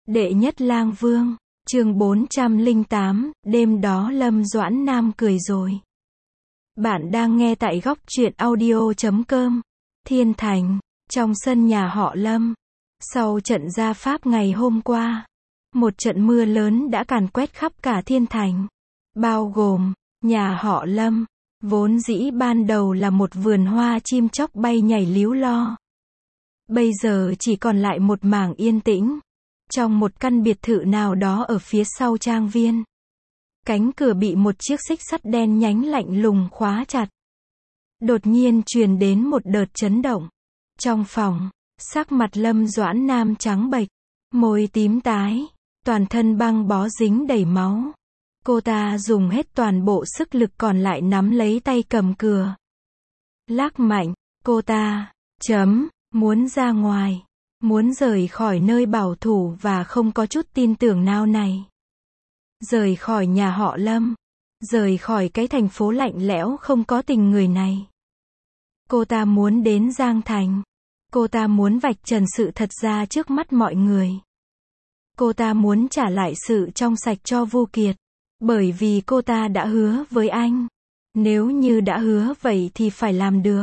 Đệ nhất lang vương, chương 408, đêm đó Lâm Doãn Nam cười rồi. Bạn đang nghe tại góc truyện audio.com. Thiên Thành, trong sân nhà họ Lâm. Sau trận gia pháp ngày hôm qua, một trận mưa lớn đã càn quét khắp cả Thiên Thành. Bao gồm, nhà họ Lâm, vốn dĩ ban đầu là một vườn hoa chim chóc bay nhảy líu lo. Bây giờ chỉ còn lại một mảng yên tĩnh. Trong một căn biệt thự nào đó ở phía sau trang viên. Cánh cửa bị một chiếc xích sắt đen nhánh lạnh lùng khóa chặt. Đột nhiên truyền đến một đợt chấn động. Trong phòng, sắc mặt Lâm Doãn Nam trắng bệch, môi tím tái, toàn thân băng bó dính đầy máu. Cô ta dùng hết toàn bộ sức lực còn lại nắm lấy tay cầm cưa. Lắc mạnh, cô ta, muốn ra ngoài. Muốn rời khỏi nơi bảo thủ và không có chút tin tưởng nào này. Rời khỏi nhà họ Lâm. Rời khỏi cái thành phố lạnh lẽo không có tình người này. Cô ta muốn đến Giang Thành. Cô ta muốn vạch trần sự thật ra trước mắt mọi người. Cô ta muốn trả lại sự trong sạch cho Vu Kiệt. Bởi vì cô ta đã hứa với anh. Nếu như đã hứa vậy thì phải làm được.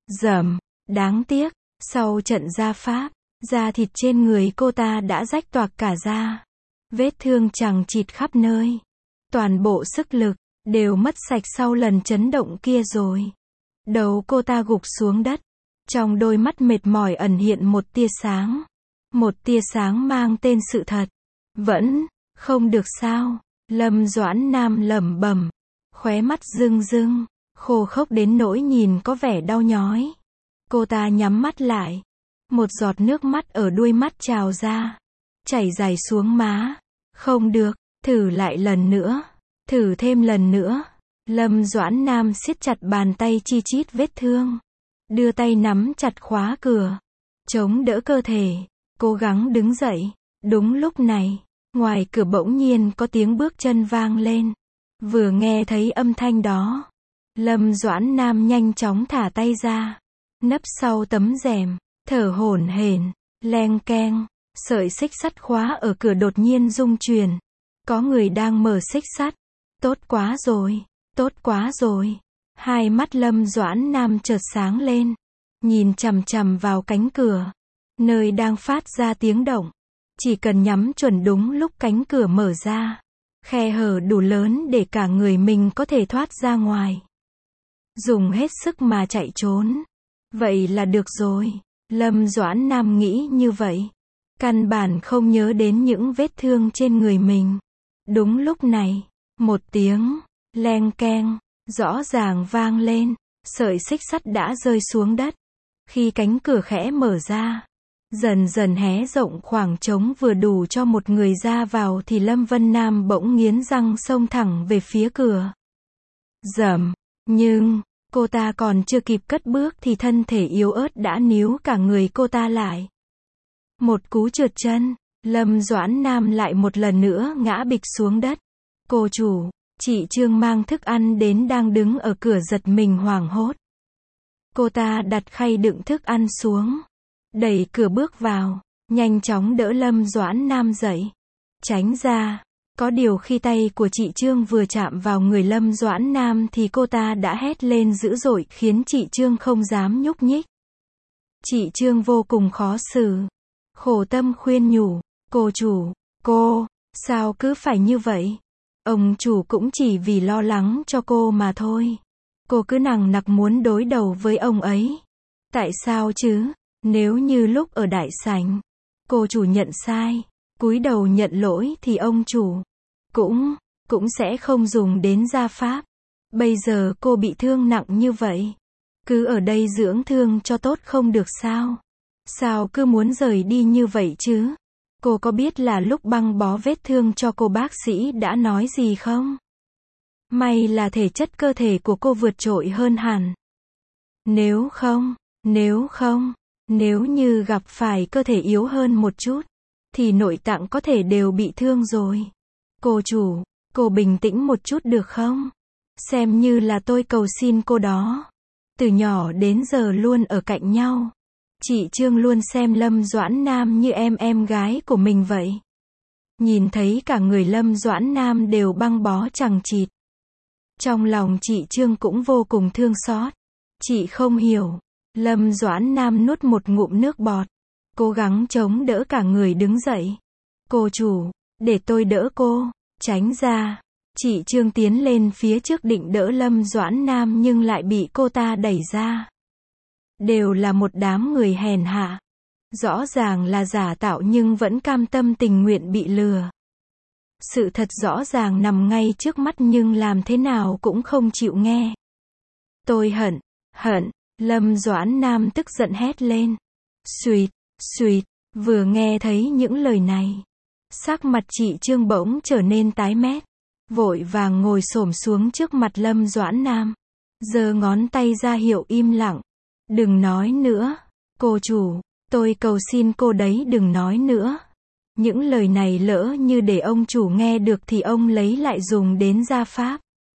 Đáng tiếc, sau trận gia pháp, da thịt trên người cô ta đã rách toạc cả da. Vết thương chằng chịt khắp nơi. Toàn bộ sức lực, đều mất sạch sau lần chấn động kia rồi. Đầu cô ta gục xuống đất. Trong đôi mắt mệt mỏi ẩn hiện một tia sáng. Một tia sáng mang tên sự thật. Vẫn, không được sao. Lâm Doãn Nam lẩm bẩm. Khóe mắt rưng rưng, khô khốc đến nỗi nhìn có vẻ đau nhói. Cô ta nhắm mắt lại. Một giọt nước mắt ở đuôi mắt trào ra. Chảy dài xuống má. Không được, thử lại lần nữa. Thử thêm lần nữa. Lâm Doãn Nam siết chặt bàn tay chi chít vết thương. Đưa tay nắm chặt khóa cửa. Chống đỡ cơ thể. Cố gắng đứng dậy. Đúng lúc này, ngoài cửa bỗng nhiên có tiếng bước chân vang lên. Vừa nghe thấy âm thanh đó, Lâm Doãn Nam nhanh chóng thả tay ra. Nấp sau tấm rèm. Thở hổn hển, leng keng, sợi xích sắt khóa ở cửa đột nhiên rung chuyển. Có người đang mở xích sắt. Tốt quá rồi, tốt quá rồi. Hai mắt Lâm Doãn Nam chợt sáng lên, nhìn chằm chằm vào cánh cửa, nơi đang phát ra tiếng động. Chỉ cần nhắm chuẩn đúng lúc cánh cửa mở ra, khe hở đủ lớn để cả người mình có thể thoát ra ngoài. Dùng hết sức mà chạy trốn. Vậy là được rồi. Lâm Doãn Nam nghĩ như vậy. Căn bản không nhớ đến những vết thương trên người mình. Đúng lúc này, một tiếng leng keng rõ ràng vang lên. Sợi xích sắt đã rơi xuống đất. Khi cánh cửa khẽ mở ra, dần dần hé rộng khoảng trống vừa đủ cho một người ra vào thì Lâm Vân Nam bỗng nghiến răng xông thẳng về phía cửa. Nhưng cô ta còn chưa kịp cất bước thì thân thể yếu ớt đã níu cả người cô ta lại. Một cú trượt chân, Lâm Doãn Nam lại một lần nữa ngã bịch xuống đất. Cô chủ, chị Trương mang thức ăn đến đang đứng ở cửa giật mình hoảng hốt. Cô ta đặt khay đựng thức ăn xuống, đẩy cửa bước vào, nhanh chóng đỡ Lâm Doãn Nam dậy. Tránh ra. Có điều khi tay của chị Trương vừa chạm vào người Lâm Doãn Nam thì cô ta đã hét lên dữ dội khiến chị Trương không dám nhúc nhích. Chị Trương vô cùng khó xử. Khổ tâm khuyên nhủ, cô chủ, sao cứ phải như vậy? Ông chủ cũng chỉ vì lo lắng cho cô mà thôi. Cô cứ nằng nặc muốn đối đầu với ông ấy. Tại sao chứ? Nếu như lúc ở đại sảnh, cô chủ nhận sai, cúi đầu nhận lỗi thì ông chủ cũng sẽ không dùng đến gia pháp. Bây giờ cô bị thương nặng như vậy, cứ ở đây dưỡng thương cho tốt không được sao? Sao cứ muốn rời đi như vậy chứ? Cô có biết là lúc băng bó vết thương cho cô bác sĩ đã nói gì không? May là thể chất cơ thể của cô vượt trội hơn hẳn. Nếu như gặp phải cơ thể yếu hơn một chút, thì nội tạng có thể đều bị thương rồi. Cô chủ, cô bình tĩnh một chút được không? Xem như là tôi cầu xin cô đó. Từ nhỏ đến giờ luôn ở cạnh nhau. Chị Trương luôn xem Lâm Doãn Nam như em gái của mình vậy. Nhìn thấy cả người Lâm Doãn Nam đều băng bó chằng chịt. Trong lòng chị Trương cũng vô cùng thương xót. Chị không hiểu. Lâm Doãn Nam nuốt một ngụm nước bọt. Cố gắng chống đỡ cả người đứng dậy. Cô chủ, để tôi đỡ cô. Tránh ra. Chị Trương tiến lên phía trước định đỡ Lâm Doãn Nam nhưng lại bị cô ta đẩy ra. Đều là một đám người hèn hạ. Rõ ràng là giả tạo nhưng vẫn cam tâm tình nguyện bị lừa. Sự thật rõ ràng nằm ngay trước mắt nhưng làm thế nào cũng không chịu nghe. Tôi hận, Lâm Doãn Nam tức giận hét lên. Xuýt, vừa nghe thấy những lời này. Sắc mặt chị Trương bỗng trở nên tái mét. Vội vàng ngồi xổm xuống trước mặt Lâm Doãn Nam. Giơ ngón tay ra hiệu im lặng. Đừng nói nữa. Cô chủ, tôi cầu xin cô đấy đừng nói nữa. Những lời này lỡ như để ông chủ nghe được thì ông lấy lại dùng đến gia pháp.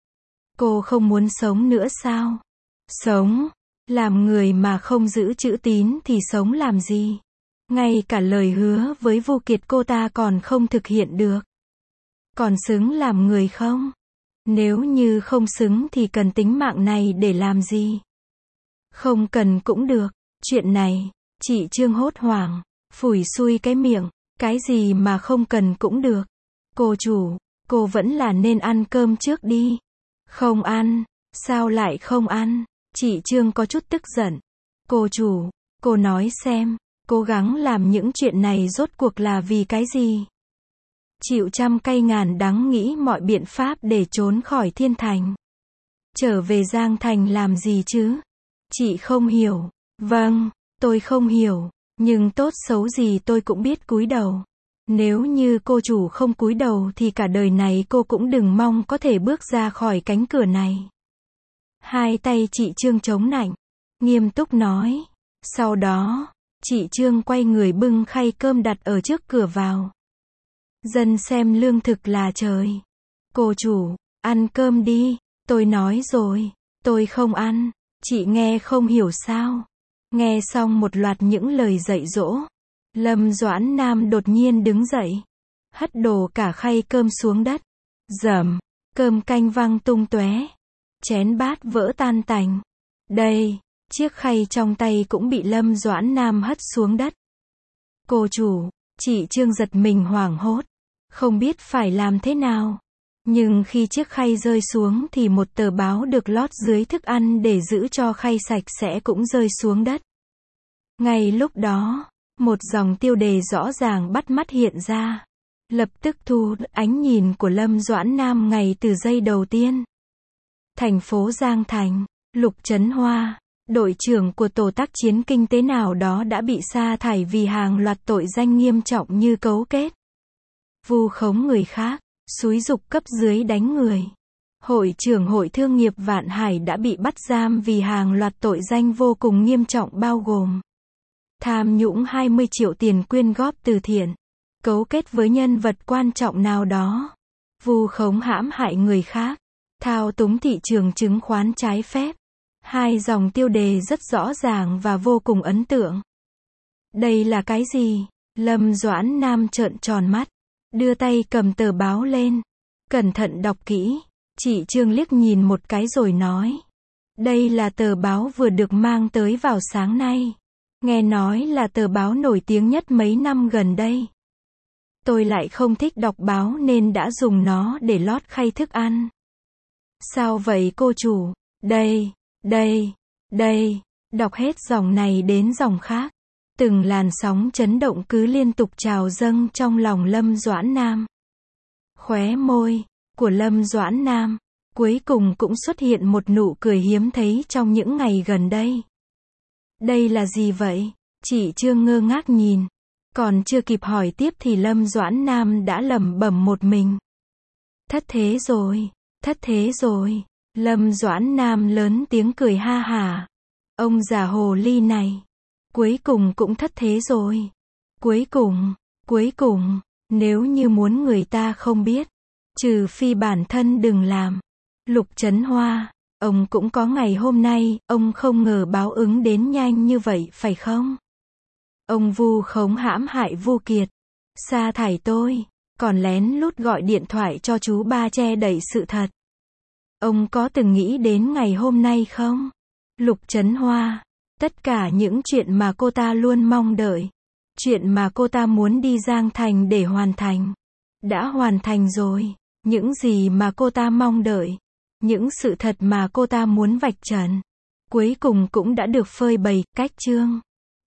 Cô không muốn sống nữa sao? Sống? Làm người mà không giữ chữ tín thì sống làm gì? Ngay cả lời hứa với Vu Kiệt cô ta còn không thực hiện được. Còn xứng làm người không? Nếu như không xứng thì cần tính mạng này để làm gì? Không cần cũng được. Chuyện này, chị Trương hốt hoảng, phủi xui cái miệng. Cái gì mà không cần cũng được. Cô chủ, cô vẫn là nên ăn cơm trước đi. Không ăn, sao lại không ăn? Chị Trương có chút tức giận. Cô chủ, cô nói xem, cố gắng làm những chuyện này rốt cuộc là vì cái gì? Chịu trăm cay ngàn đắng nghĩ mọi biện pháp để trốn khỏi Thiên Thành. Trở về Giang Thành làm gì chứ? Chị không hiểu. Vâng, tôi không hiểu. Nhưng tốt xấu gì tôi cũng biết cúi đầu. Nếu như cô chủ không cúi đầu thì cả đời này cô cũng đừng mong có thể bước ra khỏi cánh cửa này. Hai tay chị Trương chống nạnh, nghiêm túc nói. Sau đó, chị Trương quay người bưng khay cơm đặt ở trước cửa vào. Dân xem lương thực là trời. Cô chủ, ăn cơm đi. Tôi nói rồi, tôi không ăn. Chị nghe không hiểu sao? Nghe xong một loạt những lời dạy dỗ, Lâm Doãn Nam đột nhiên đứng dậy, hất đổ cả khay cơm xuống đất. Dầm, cơm canh văng tung tóe, chén bát vỡ tan tành. Đây, chiếc khay trong tay cũng bị Lâm Doãn Nam hất xuống đất. Cô chủ, chị Trương giật mình hoảng hốt, không biết phải làm thế nào. Nhưng khi chiếc khay rơi xuống thì một tờ báo được lót dưới thức ăn để giữ cho khay sạch sẽ cũng rơi xuống đất. Ngay lúc đó, một dòng tiêu đề rõ ràng bắt mắt hiện ra. Lập tức thu ánh nhìn của Lâm Doãn Nam ngay từ giây đầu tiên. Thành phố Giang Thành, Lục Trấn Hoa, đội trưởng của tổ tác chiến kinh tế nào đó đã bị sa thải vì hàng loạt tội danh nghiêm trọng như cấu kết, vu khống người khác, xúi giục cấp dưới đánh người. Hội trưởng Hội Thương nghiệp Vạn Hải đã bị bắt giam vì hàng loạt tội danh vô cùng nghiêm trọng bao gồm tham nhũng 20 triệu tiền quyên góp từ thiện, cấu kết với nhân vật quan trọng nào đó, vu khống hãm hại người khác, thao túng thị trường chứng khoán trái phép. Hai dòng tiêu đề rất rõ ràng và vô cùng ấn tượng. Đây là cái gì? Lâm Doãn Nam trợn tròn mắt, đưa tay cầm tờ báo lên, cẩn thận đọc kỹ. Chị Trương liếc nhìn một cái rồi nói. Đây là tờ báo vừa được mang tới vào sáng nay. Nghe nói là tờ báo nổi tiếng nhất mấy năm gần đây. Tôi lại không thích đọc báo nên đã dùng nó để lót khay thức ăn. Sao vậy cô chủ? Đây, đọc hết dòng này đến dòng khác. Từng làn sóng chấn động cứ liên tục trào dâng trong lòng Lâm Doãn Nam. Khóe môi của Lâm Doãn Nam cuối cùng cũng xuất hiện một nụ cười hiếm thấy trong những ngày gần đây. Đây là gì vậy? Chị Trương ngơ ngác nhìn. Còn chưa kịp hỏi tiếp thì Lâm Doãn Nam đã lẩm bẩm một mình. Thất thế rồi. Lâm Doãn Nam lớn tiếng cười ha hả. Ông già hồ ly này. Cuối cùng cũng thất thế rồi. Cuối cùng, nếu như muốn người ta không biết, trừ phi bản thân đừng làm. Lục Trấn Hoa, ông cũng có ngày hôm nay, ông không ngờ báo ứng đến nhanh như vậy phải không? Ông vu khống hãm hại Vu Kiệt, sa thải tôi, còn lén lút gọi điện thoại cho chú ba che đậy sự thật. Ông có từng nghĩ đến ngày hôm nay không? Lục Trấn Hoa. Tất cả những chuyện mà cô ta luôn mong đợi. Chuyện mà cô ta muốn đi Giang Thành để hoàn thành. Đã hoàn thành rồi. Những gì mà cô ta mong đợi. Những sự thật mà cô ta muốn vạch trần. Cuối cùng cũng đã được phơi bày, cách chương.